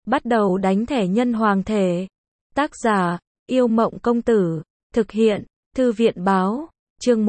bắt đầu đánh thẻ nhân hoàng thể. Tác giả, Yêu Mộng Công Tử. Thực hiện, Thư viện Báo. Chương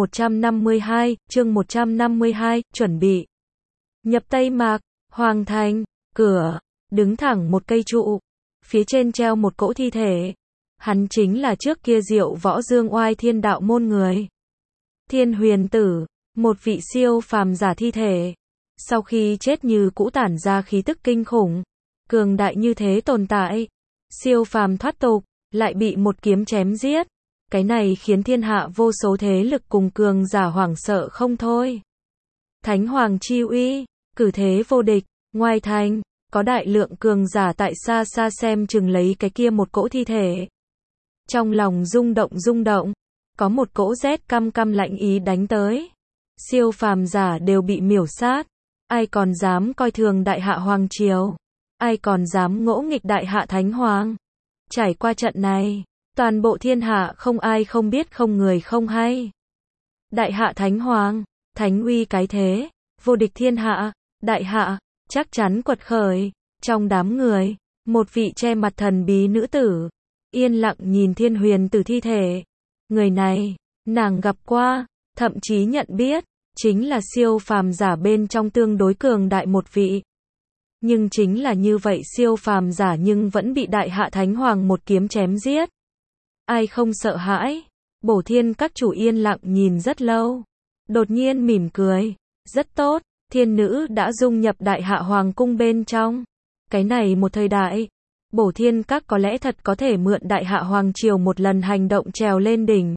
152, chuẩn bị. Nhập Tây Mạc, Hoàng Thành, cửa, đứng thẳng một cây trụ. Phía trên treo một cỗ thi thể. Hắn chính là trước kia Diệu Võ Dương Oai Thiên Đạo môn người. Thiên Huyền Tử, một vị siêu phàm giả thi thể. Sau khi chết như cũ tản ra khí tức kinh khủng, cường đại như thế tồn tại. Siêu phàm thoát tục, lại bị một kiếm chém giết. Cái này khiến thiên hạ vô số thế lực cùng cường giả hoảng sợ không thôi. Thánh Hoàng chi uy, cử thế vô địch, ngoài thành, có đại lượng cường giả tại xa xa xem chừng lấy cái kia một cỗ thi thể. Trong lòng rung động, có một cỗ rét căm căm lạnh ý đánh tới. Siêu phàm giả đều bị miểu sát, ai còn dám coi thường đại hạ hoàng triều, ai còn dám ngỗ nghịch đại hạ thánh hoàng. Trải qua trận này, toàn bộ thiên hạ không ai không biết không người không hay. Đại hạ thánh hoàng, thánh uy cái thế, vô địch thiên hạ, đại hạ, chắc chắn quật khởi. Trong đám người, một vị che mặt thần bí nữ tử, yên lặng nhìn Thiên Huyền Tử thi thể. Người này, nàng gặp qua, thậm chí nhận biết, chính là siêu phàm giả bên trong tương đối cường đại một vị. Nhưng chính là như vậy siêu phàm giả nhưng vẫn bị đại hạ thánh hoàng một kiếm chém giết. Ai không sợ hãi? Bổ Thiên các chủ yên lặng nhìn rất lâu. Đột nhiên mỉm cười. Rất tốt, thiên nữ đã dung nhập đại hạ hoàng cung bên trong. Cái này một thời đại, Bổ Thiên các có lẽ thật có thể mượn đại hạ hoàng triều một lần hành động trèo lên đỉnh.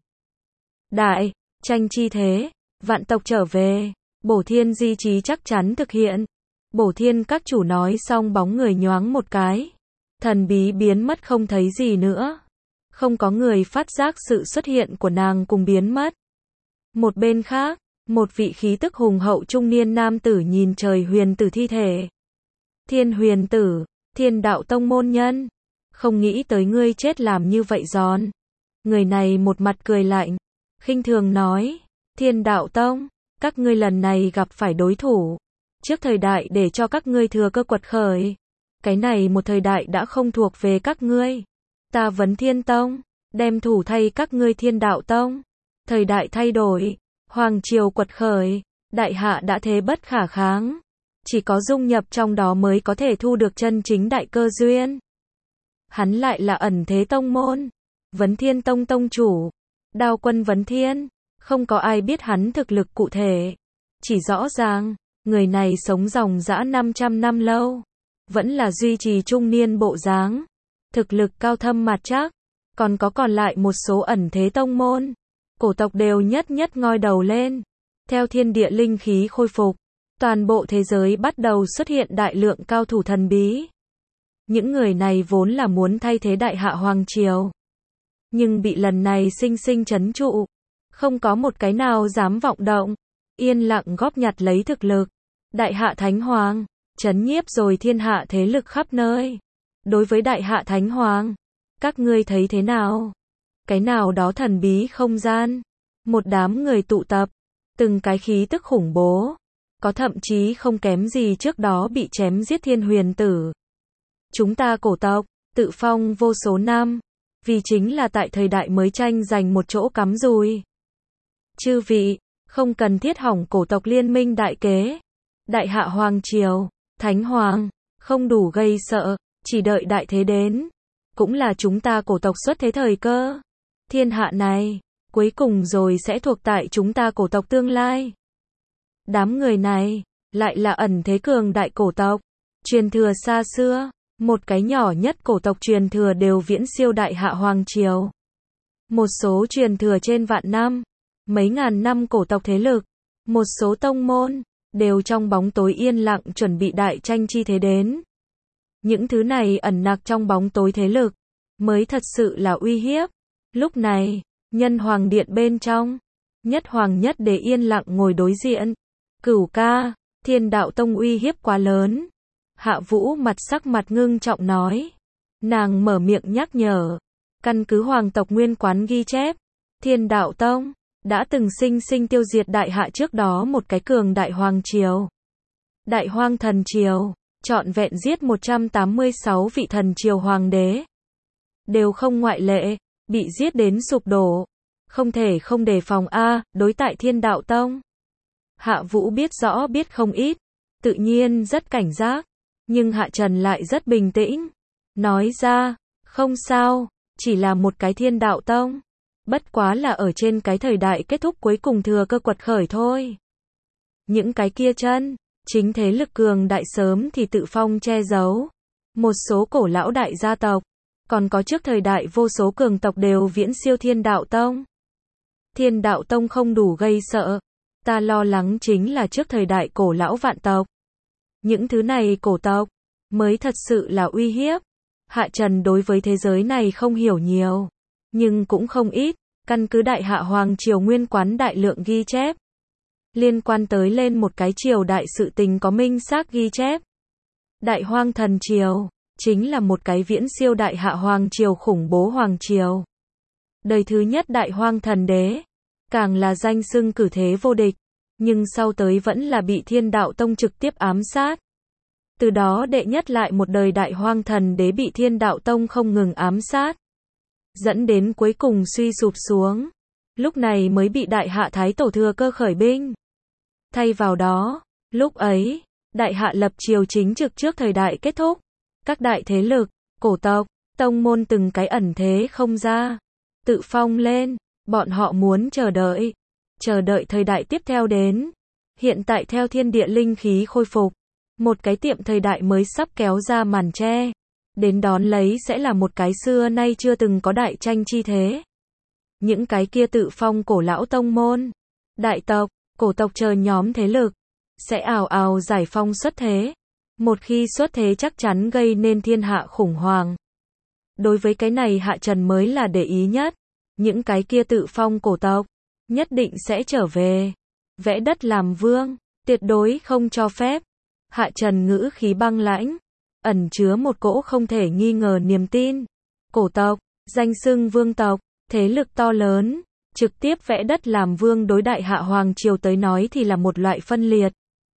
Đại, tranh chi thế, vạn tộc trở về, Bổ Thiên di chí chắc chắn thực hiện. Bổ Thiên các chủ nói xong bóng người nhoáng một cái. Thần bí biến mất không thấy gì nữa. Không có người phát giác sự xuất hiện của nàng cùng biến mất. Một bên khác, một vị khí tức hùng hậu trung niên nam tử nhìn trời huyền tử thi thể. Thiên Huyền Tử, Thiên Đạo Tông môn nhân. Không nghĩ tới ngươi chết làm như vậy giòn. Người này một mặt cười lạnh, khinh thường nói. Thiên Đạo Tông, các ngươi lần này gặp phải đối thủ. Trước thời đại để cho các ngươi thừa cơ quật khởi. Cái này một thời đại đã không thuộc về các ngươi. Ta Vấn Thiên Tông, đem thủ thay các ngươi Thiên Đạo Tông. Thời đại thay đổi, hoàng triều quật khởi, đại hạ đã thế bất khả kháng. Chỉ có dung nhập trong đó mới có thể thu được chân chính đại cơ duyên. Hắn lại là ẩn thế tông môn, Vấn Thiên Tông tông chủ, Đao Quân Vấn Thiên. Không có ai biết hắn thực lực cụ thể. Chỉ rõ ràng, người này sống dòng dã 500 năm lâu. Vẫn là duy trì trung niên bộ dáng. Thực lực cao thâm mặt chắc. Còn lại một số ẩn thế tông môn. Cổ tộc đều nhất ngoi đầu lên. Theo thiên địa linh khí khôi phục. Toàn bộ thế giới bắt đầu xuất hiện đại lượng cao thủ thần bí. Những người này vốn là muốn thay thế đại hạ hoàng triều. Nhưng bị lần này sinh trấn trụ. Không có một cái nào dám vọng động. Yên lặng góp nhặt lấy thực lực. Đại hạ thánh hoàng, trấn nhiếp rồi thiên hạ thế lực khắp nơi. Đối với đại hạ thánh hoàng, các ngươi thấy thế nào? Cái nào đó thần bí không gian. Một đám người tụ tập. Từng cái khí tức khủng bố. Có thậm chí không kém gì trước đó bị chém giết Thiên Huyền Tử. Chúng ta cổ tộc, tự phong vô số năm. Vì chính là tại thời đại mới tranh giành một chỗ cắm rùi. Chư vị, không cần thiết hỏng cổ tộc liên minh đại kế. Đại hạ hoàng triều, thánh hoàng, không đủ gây sợ, chỉ đợi đại thế đến. Cũng là chúng ta cổ tộc xuất thế thời cơ. Thiên hạ này, cuối cùng rồi sẽ thuộc tại chúng ta cổ tộc tương lai. Đám người này, lại là ẩn thế cường đại cổ tộc. Truyền thừa xa xưa, một cái nhỏ nhất cổ tộc truyền thừa đều viễn siêu đại hạ hoàng triều. Một số truyền thừa trên vạn năm, mấy ngàn năm cổ tộc thế lực, một số tông môn, đều trong bóng tối yên lặng chuẩn bị đại tranh chi thế đến. Những thứ này ẩn nặc trong bóng tối thế lực, mới thật sự là uy hiếp. Lúc này, nhân hoàng điện bên trong, nhất hoàng nhất đế yên lặng ngồi đối diện. Cửu ca, Thiên Đạo Tông uy hiếp quá lớn. Hạ Vũ sắc mặt ngưng trọng nói. Nàng mở miệng nhắc nhở. Căn cứ hoàng tộc nguyên quán ghi chép, Thiên Đạo Tông đã từng sinh tiêu diệt đại hạ trước đó một cái cường đại hoàng triều. Đại Hoang Thần Triều, trọn vẹn giết 186 vị thần triều hoàng đế. Đều không ngoại lệ, bị giết đến sụp đổ. Không thể không đề phòng đối tại Thiên Đạo Tông. Hạ Vũ biết rõ biết không ít, tự nhiên rất cảnh giác, nhưng Hạ Trần lại rất bình tĩnh, nói ra, không sao, chỉ là một cái Thiên Đạo Tông, bất quá là ở trên cái thời đại kết thúc cuối cùng thừa cơ quật khởi thôi. Những cái kia chân chính thế lực cường đại sớm thì tự phong che giấu, một số cổ lão đại gia tộc, còn có trước thời đại vô số cường tộc đều viễn siêu Thiên Đạo Tông. Thiên Đạo Tông không đủ gây sợ, ta lo lắng chính là trước thời đại cổ lão vạn tộc. Những thứ này cổ tộc mới thật sự là uy hiếp. Hạ Trần đối với thế giới này không hiểu nhiều, nhưng cũng không ít, căn cứ Đại Hạ Hoàng Triều nguyên quán đại lượng ghi chép. Liên quan tới lên một cái triều đại sự tình có minh xác ghi chép. Đại Hoang Thần Triều chính là một cái viễn siêu Đại Hạ Hoàng Triều khủng bố Hoàng Triều. Đời thứ nhất Đại Hoang Thần Đế, càng là danh xưng cử thế vô địch, nhưng sau tới vẫn là bị Thiên Đạo Tông trực tiếp ám sát. Từ đó đệ nhất lại một đời Đại Hoang Thần Đế bị Thiên Đạo Tông không ngừng ám sát, dẫn đến cuối cùng suy sụp xuống. Lúc này mới bị Đại Hạ Thái Tổ thừa cơ khởi binh. Thay vào đó, lúc ấy, Đại Hạ lập triều chính trực trước thời đại kết thúc. Các đại thế lực, cổ tộc, tông môn từng cái ẩn thế không ra, tự phong lên, bọn họ muốn chờ đợi thời đại tiếp theo đến. Hiện tại theo thiên địa linh khí khôi phục, một cái tiệm thời đại mới sắp kéo ra màn che, đến đón lấy sẽ là một cái xưa nay chưa từng có đại tranh chi thế. Những cái kia tự phong cổ lão tông môn, đại tộc, cổ tộc chờ nhóm thế lực, sẽ ào ào giải phong xuất thế. Một khi xuất thế chắc chắn gây nên thiên hạ khủng hoảng. Đối với cái này Hạ Trần mới là để ý nhất. Những cái kia tự phong cổ tộc, nhất định sẽ trở về. Vẽ đất làm vương, tuyệt đối không cho phép. Hạ Trần ngữ khí băng lãnh, ẩn chứa một cỗ không thể nghi ngờ niềm tin. Cổ tộc, danh xưng vương tộc, thế lực to lớn, trực tiếp vẽ đất làm vương đối Đại Hạ Hoàng Triều tới nói thì là một loại phân liệt.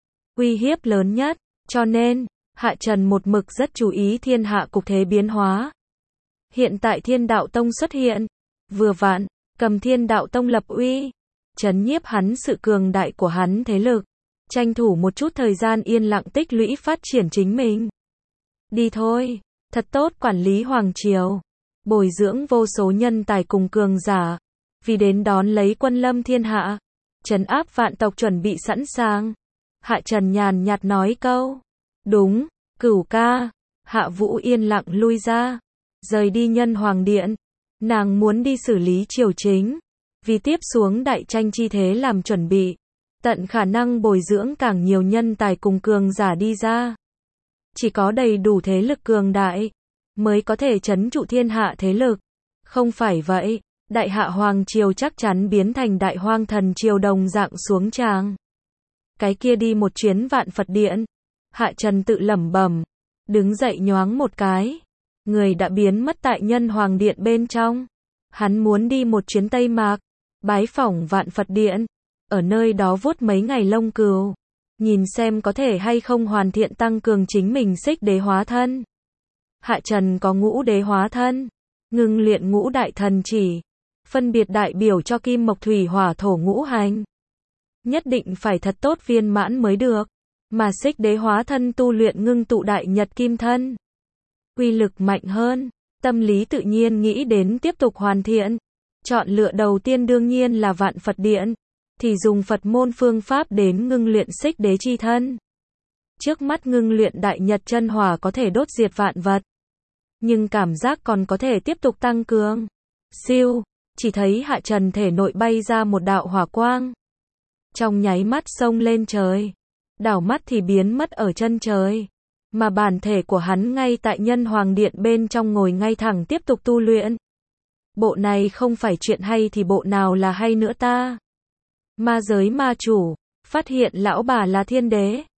Uy hiếp lớn nhất, cho nên, Hạ Trần một mực rất chú ý thiên hạ cục thế biến hóa. Hiện tại Thiên Đạo Tông xuất hiện, vừa vặn, cầm Thiên Đạo Tông lập uy, trấn nhiếp hắn sự cường đại của hắn thế lực, tranh thủ một chút thời gian yên lặng tích lũy phát triển chính mình. Đi thôi, thật tốt quản lý Hoàng Triều, bồi dưỡng vô số nhân tài cùng cường giả, vì đến đón lấy quân lâm thiên hạ, trấn áp vạn tộc chuẩn bị sẵn sàng. Hạ Trần nhàn nhạt nói câu, đúng, Cửu ca. Hạ Vũ yên lặng lui ra, rời đi Nhân Hoàng Điện. Nàng muốn đi xử lý triều chính, vì tiếp xuống đại tranh chi thế làm chuẩn bị, tận khả năng bồi dưỡng càng nhiều nhân tài cùng cường giả đi ra. Chỉ có đầy đủ thế lực cường đại, mới có thể trấn trụ thiên hạ thế lực. Không phải vậy, Đại Hạ Hoàng Triều chắc chắn biến thành Đại Hoang Thần Triều đồng dạng xuống tràng. Cái kia đi một chuyến Vạn Phật Điện. Hạ Trần tự lẩm bẩm, đứng dậy nhoáng một cái. Người đã biến mất tại Nhân Hoàng Điện bên trong. Hắn muốn đi một chuyến Tây Mạc, bái phỏng Vạn Phật Điện, ở nơi đó vuốt mấy ngày lông cừu, nhìn xem có thể hay không hoàn thiện tăng cường chính mình xích đế hóa thân. Hạ Trần có ngũ đế hóa thân, ngưng luyện ngũ đại thần chỉ, phân biệt đại biểu cho kim mộc thủy hỏa thổ ngũ hành. Nhất định phải thật tốt viên mãn mới được, mà xích đế hóa thân tu luyện ngưng tụ đại nhật kim thân, uy lực mạnh hơn, tâm lý tự nhiên nghĩ đến tiếp tục hoàn thiện. Chọn lựa đầu tiên đương nhiên là Vạn Phật Điện, thì dùng Phật môn phương pháp đến ngưng luyện xích đế chi thân. Trước mắt ngưng luyện đại nhật chân hỏa có thể đốt diệt vạn vật, nhưng cảm giác còn có thể tiếp tục tăng cường. Siêu, chỉ thấy Hạ Trần thể nội bay ra một đạo hỏa quang, trong nháy mắt xông lên trời, đảo mắt thì biến mất ở chân trời. Mà bản thể của hắn ngay tại Nhân Hoàng Điện bên trong ngồi ngay thẳng tiếp tục tu luyện. Bộ này không phải chuyện hay thì bộ nào là hay nữa ta? Ma giới ma chủ, phát hiện lão bà là thiên đế.